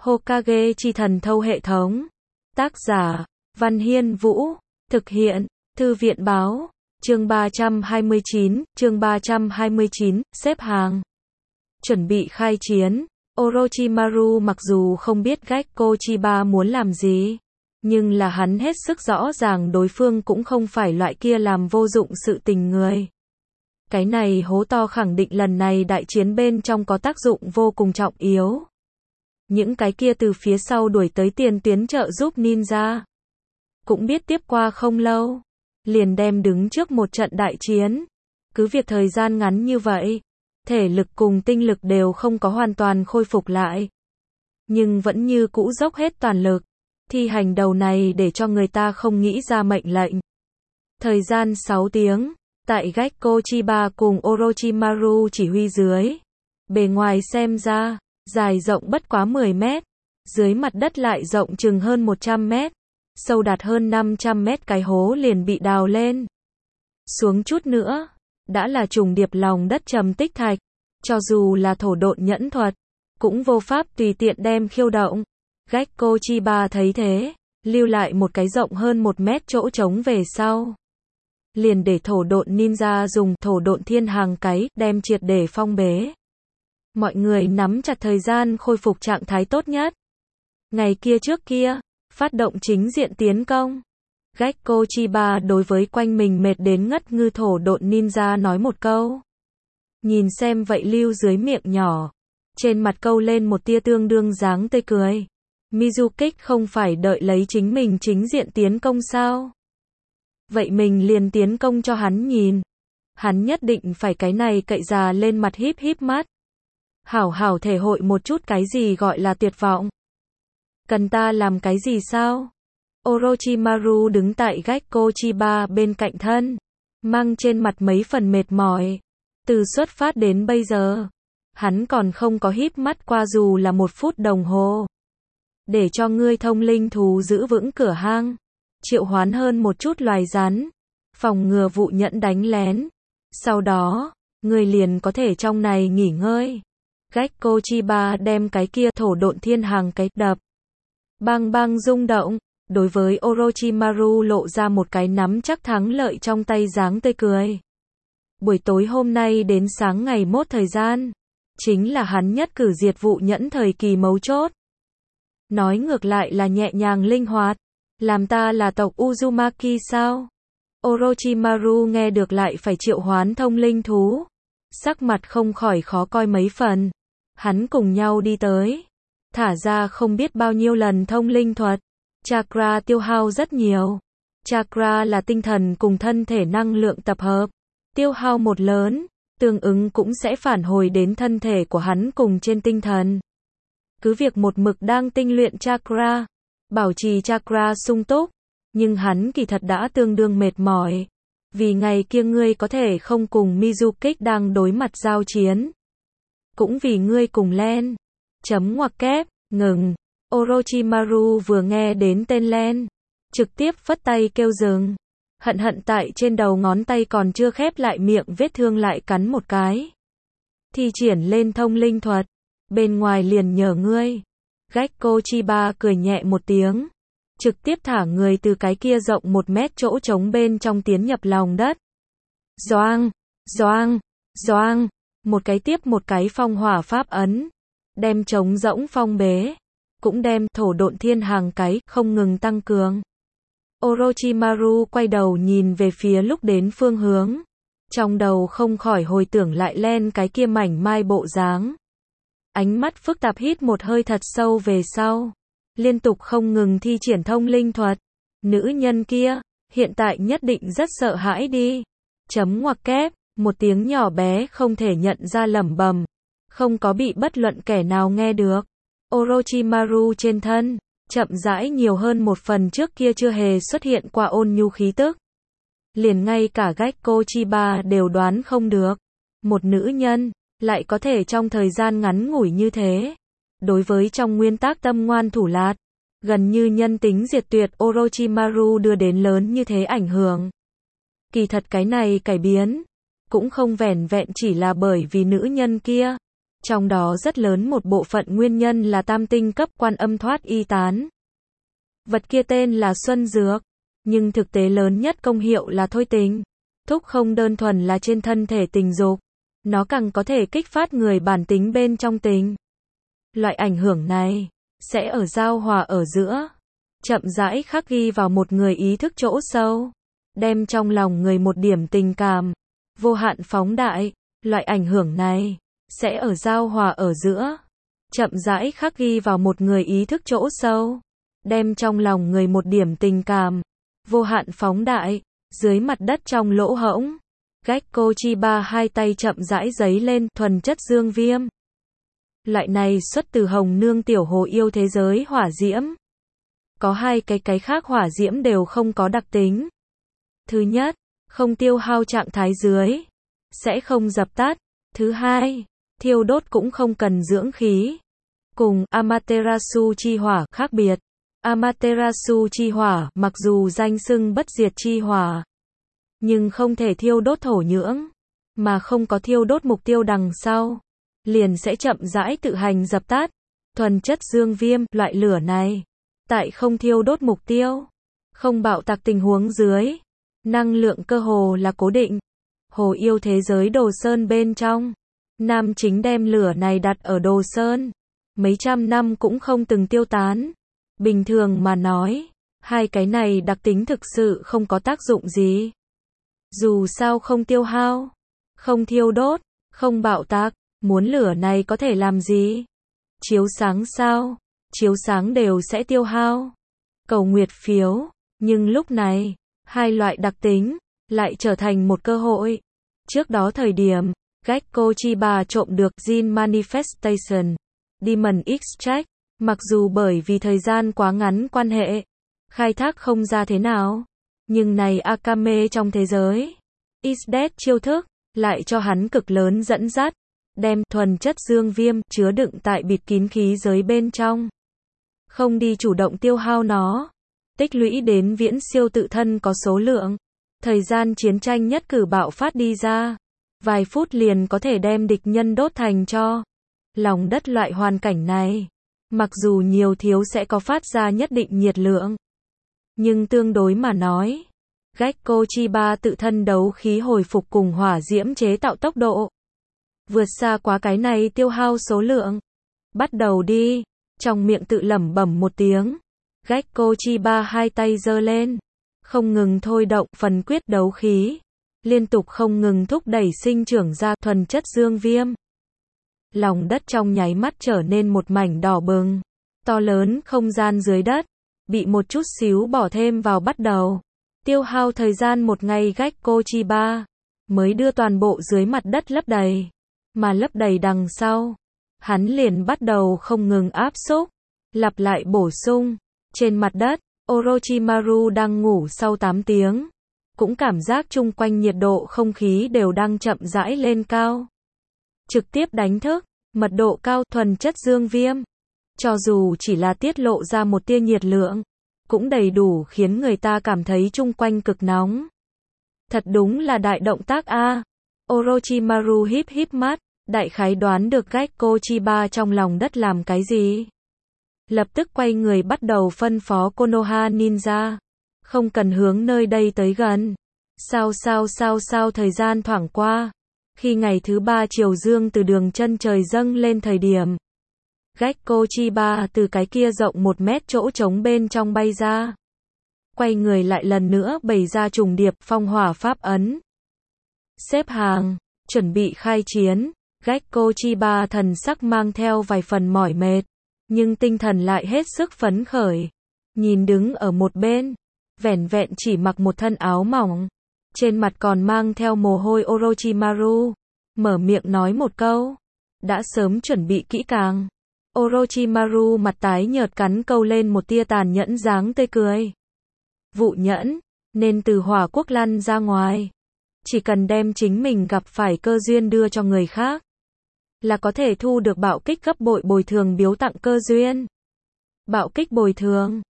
Hokage chi thần thâu hệ thống. Tác giả, Văn Hiên Vũ. Thực hiện, Thư viện Báo. Chương 329, xếp hàng. Chuẩn bị khai chiến. Orochimaru mặc dù không biết Gekko Chiba muốn làm gì, nhưng là hắn hết sức rõ ràng đối phương cũng không phải loại kia làm vô dụng sự tình người. Cái này hố to khẳng định lần này đại chiến bên trong có tác dụng vô cùng trọng yếu. Những cái kia từ phía sau đuổi tới tiền tuyến trợ giúp ninja, cũng biết tiếp qua không lâu, liền đem đứng trước một trận đại chiến. Cứ việc thời gian ngắn như vậy, thể lực cùng tinh lực đều không có hoàn toàn khôi phục lại, nhưng vẫn như cũ dốc hết toàn lực, thi hành đầu này để cho người ta không nghĩ ra mệnh lệnh. Thời gian 6 tiếng, tại Gekko Chiba cùng Orochimaru chỉ huy dưới, bề ngoài xem ra, dài rộng bất quá 10 mét, dưới mặt đất lại rộng chừng hơn 100 mét, sâu đạt hơn 500 mét cái hố liền bị đào lên. Xuống chút nữa, đã là trùng điệp lòng đất trầm tích thạch, cho dù là thổ độn nhẫn thuật, cũng vô pháp tùy tiện đem khiêu động. Gekko Chiba thấy thế, lưu lại một cái rộng hơn 1 mét chỗ trống về sau. Liền để thổ độn ninja dùng thổ độn thiên hàng cái, đem triệt để phong bế. Mọi người nắm chặt thời gian khôi phục trạng thái tốt nhất. Ngày kia trước kia, phát động chính diện tiến công. Gekko Chiba đối với quanh mình mệt đến ngất ngư thổ độn ninja nói một câu. Nhìn xem vậy lưu dưới miệng nhỏ, trên mặt câu lên một tia tương đương dáng tươi cười. Mizukage không phải đợi lấy chính mình chính diện tiến công sao? Vậy mình liền tiến công cho hắn nhìn. Hắn nhất định phải cái này cậy già lên mặt híp híp mắt. Hảo hảo thể hội một chút cái gì gọi là tuyệt vọng. Cần ta làm cái gì sao? Orochimaru đứng tại Gekko Chiba bên cạnh thân, mang trên mặt mấy phần mệt mỏi. Từ xuất phát đến bây giờ, hắn còn không có híp mắt qua dù là 1 phút đồng hồ. Để cho ngươi thông linh thú giữ vững cửa hang, triệu hoán hơn một chút loài rắn, phòng ngừa vụ nhẫn đánh lén. Sau đó, ngươi liền có thể trong này nghỉ ngơi. Gekko Chiba đem cái kia thổ độn thiên hàng cái đập. Bang bang rung động, đối với Orochimaru lộ ra một cái nắm chắc thắng lợi trong tay dáng tươi cười. Buổi tối hôm nay đến sáng ngày mốt thời gian, chính là hắn nhất cử diệt vụ nhẫn thời kỳ mấu chốt. Nói ngược lại là nhẹ nhàng linh hoạt, làm ta là tộc Uzumaki sao? Orochimaru nghe được lại phải triệu hoán thông linh thú, sắc mặt không khỏi khó coi mấy phần. Hắn cùng nhau đi tới, thả ra không biết bao nhiêu lần thông linh thuật, chakra tiêu hao rất nhiều. Chakra là tinh thần cùng thân thể năng lượng tập hợp, tiêu hao một lớn, tương ứng cũng sẽ phản hồi đến thân thể của hắn cùng trên tinh thần. Cứ việc một mực đang tinh luyện chakra, bảo trì chakra sung túc, nhưng hắn kỳ thật đã tương đương mệt mỏi. Vì ngày kia ngươi có thể không cùng Mizukage đang đối mặt giao chiến. Cũng vì ngươi cùng Len. Ngoặc kép, ngừng. Orochimaru vừa nghe đến tên Len, trực tiếp phất tay kêu dừng. Hận hận tại trên đầu ngón tay còn chưa khép lại miệng vết thương lại cắn một cái. Thi triển lên thông linh thuật, bên ngoài liền nhờ ngươi. Gekko Chiba cười nhẹ một tiếng, trực tiếp thả người từ cái kia rộng 1 mét chỗ trống bên trong tiến nhập lòng đất. Doang, doang, doang, một cái tiếp một cái phong hỏa pháp ấn, đem trống rỗng phong bế, cũng đem thổ độn thiên hàng cái không ngừng tăng cường. Orochimaru quay đầu nhìn về phía lúc đến phương hướng, trong đầu không khỏi hồi tưởng lại Len cái kia mảnh mai bộ dáng. Ánh mắt phức tạp hít một hơi thật sâu về sau, liên tục không ngừng thi triển thông linh thuật. Nữ nhân kia, hiện tại nhất định rất sợ hãi đi. Ngoặc kép, một tiếng nhỏ bé không thể nhận ra lẩm bẩm, không có bị bất luận kẻ nào nghe được. Orochimaru trên thân, chậm rãi nhiều hơn một phần trước kia chưa hề xuất hiện qua ôn nhu khí tức. Liền ngay cả Gekko Chiba đều đoán không được. Một nữ nhân, lại có thể trong thời gian ngắn ngủi như thế. Đối với trong nguyên tắc tâm ngoan thủ lạt, gần như nhân tính diệt tuyệt Orochimaru đưa đến lớn như thế ảnh hưởng. Kỳ thật cái này cải biến, cũng không vẻn vẹn chỉ là bởi vì nữ nhân kia. Trong đó rất lớn một bộ phận nguyên nhân là tam tinh cấp quan âm thoát y tán. Vật kia tên là Xuân Dược, nhưng thực tế lớn nhất công hiệu là thôi tình. Thúc không đơn thuần là trên thân thể tình dục, nó càng có thể kích phát người bản tính bên trong tình. Loại ảnh hưởng này sẽ ở giao hòa ở giữa, chậm rãi khắc ghi vào một người ý thức chỗ sâu, đem trong lòng người một điểm tình cảm vô hạn phóng đại. Loại ảnh hưởng này sẽ ở giao hòa ở giữa, chậm rãi khắc ghi vào một người ý thức chỗ sâu, đem trong lòng người một điểm tình cảm vô hạn phóng đại. Dưới mặt đất trong lỗ hổng, Gekko Chiba hai tay chậm rãi giấy lên thuần chất dương viêm. Loại này xuất từ Hồng Nương tiểu hồ yêu thế giới hỏa diễm. Có hai cái khác hỏa diễm đều không có đặc tính. Thứ nhất, không tiêu hao trạng thái dưới, sẽ không dập tắt. Thứ hai, thiêu đốt cũng không cần dưỡng khí. Cùng Amaterasu chi hỏa khác biệt, Amaterasu chi hỏa mặc dù danh xưng bất diệt chi hỏa, nhưng không thể thiêu đốt thổ nhưỡng, mà không có thiêu đốt mục tiêu đằng sau, liền sẽ chậm rãi tự hành dập tắt. Thuần chất dương viêm, loại lửa này, tại không thiêu đốt mục tiêu, không bạo tạc tình huống dưới, năng lượng cơ hồ là cố định. Hồ yêu thế giới Đồ Sơn bên trong, nam chính đem lửa này đặt ở Đồ Sơn, mấy trăm năm cũng không từng tiêu tán. Bình thường mà nói, hai cái này đặc tính thực sự không có tác dụng gì. Dù sao không tiêu hao, không thiêu đốt, không bạo tạc, muốn lửa này có thể làm gì? Chiếu sáng sao? Chiếu sáng đều sẽ tiêu hao. Cầu nguyệt phiếu, nhưng lúc này, hai loại đặc tính lại trở thành một cơ hội. Trước đó thời điểm, Gekko Chiba trộm được Jin Manifestation, Demon Extract, mặc dù bởi vì thời gian quá ngắn quan hệ, khai thác không ra thế nào, nhưng này Akame trong thế giới Isdet chiêu thức, lại cho hắn cực lớn dẫn dắt, đem thuần chất dương viêm chứa đựng tại bịt kín khí giới bên trong. Không đi chủ động tiêu hao nó, tích lũy đến viễn siêu tự thân có số lượng. Thời gian chiến tranh nhất cử bạo phát đi ra, vài phút liền có thể đem địch nhân đốt thành tro. Lòng đất loại hoàn cảnh này, mặc dù nhiều thiếu sẽ có phát ra nhất định nhiệt lượng, nhưng tương đối mà nói, Gekko Chiba tự thân đấu khí hồi phục cùng hỏa diễm chế tạo tốc độ vượt xa quá cái này tiêu hao số lượng. Bắt đầu đi, trong miệng tự lẩm bẩm một tiếng, Gekko Chiba hai tay giơ lên, không ngừng thôi động phần quyết đấu khí, liên tục không ngừng thúc đẩy sinh trưởng ra thuần chất dương viêm. Lòng đất trong nháy mắt trở nên một mảnh đỏ bừng, to lớn không gian dưới đất, bị một chút xíu bỏ thêm vào bắt đầu. Tiêu hao thời gian một ngày Gekko Chiba mới đưa toàn bộ dưới mặt đất lấp đầy, mà lấp đầy đằng sau, hắn liền bắt đầu không ngừng áp xúc, lặp lại bổ sung. Trên mặt đất, Orochimaru đang ngủ sau 8 tiếng, cũng cảm giác chung quanh nhiệt độ không khí đều đang chậm rãi lên cao. Trực tiếp đánh thức, mật độ cao thuần chất dương viêm, cho dù chỉ là tiết lộ ra một tia nhiệt lượng, cũng đầy đủ khiến người ta cảm thấy chung quanh cực nóng. Thật đúng là đại động tác a. Orochimaru híp híp mắt, đại khái đoán được Gekko Chiba trong lòng đất làm cái gì. Lập tức quay người bắt đầu phân phó Konoha Ninja, không cần hướng nơi đây tới gần. Sao thời gian thoảng qua, khi ngày thứ 3 chiều dương từ đường chân trời dâng lên thời điểm, Gekko Chiba từ cái kia rộng 1 mét chỗ trống bên trong bay ra. Quay người lại lần nữa bày ra trùng điệp phong hỏa pháp ấn. Xếp hàng, chuẩn bị khai chiến. Gekko Chiba thần sắc mang theo vài phần mỏi mệt, nhưng tinh thần lại hết sức phấn khởi. Nhìn đứng ở một bên, vẻn vẹn chỉ mặc một thân áo mỏng, trên mặt còn mang theo mồ hôi Orochimaru, mở miệng nói một câu, đã sớm chuẩn bị kỹ càng. Orochimaru mặt tái nhợt cắn câu lên một tia tàn nhẫn dáng tươi cười. Vụ nhẫn, nên từ hỏa quốc lăn ra ngoài. Chỉ cần đem chính mình gặp phải cơ duyên đưa cho người khác, là có thể thu được bạo kích gấp bội bồi thường biếu tặng cơ duyên. Bạo kích bồi thường,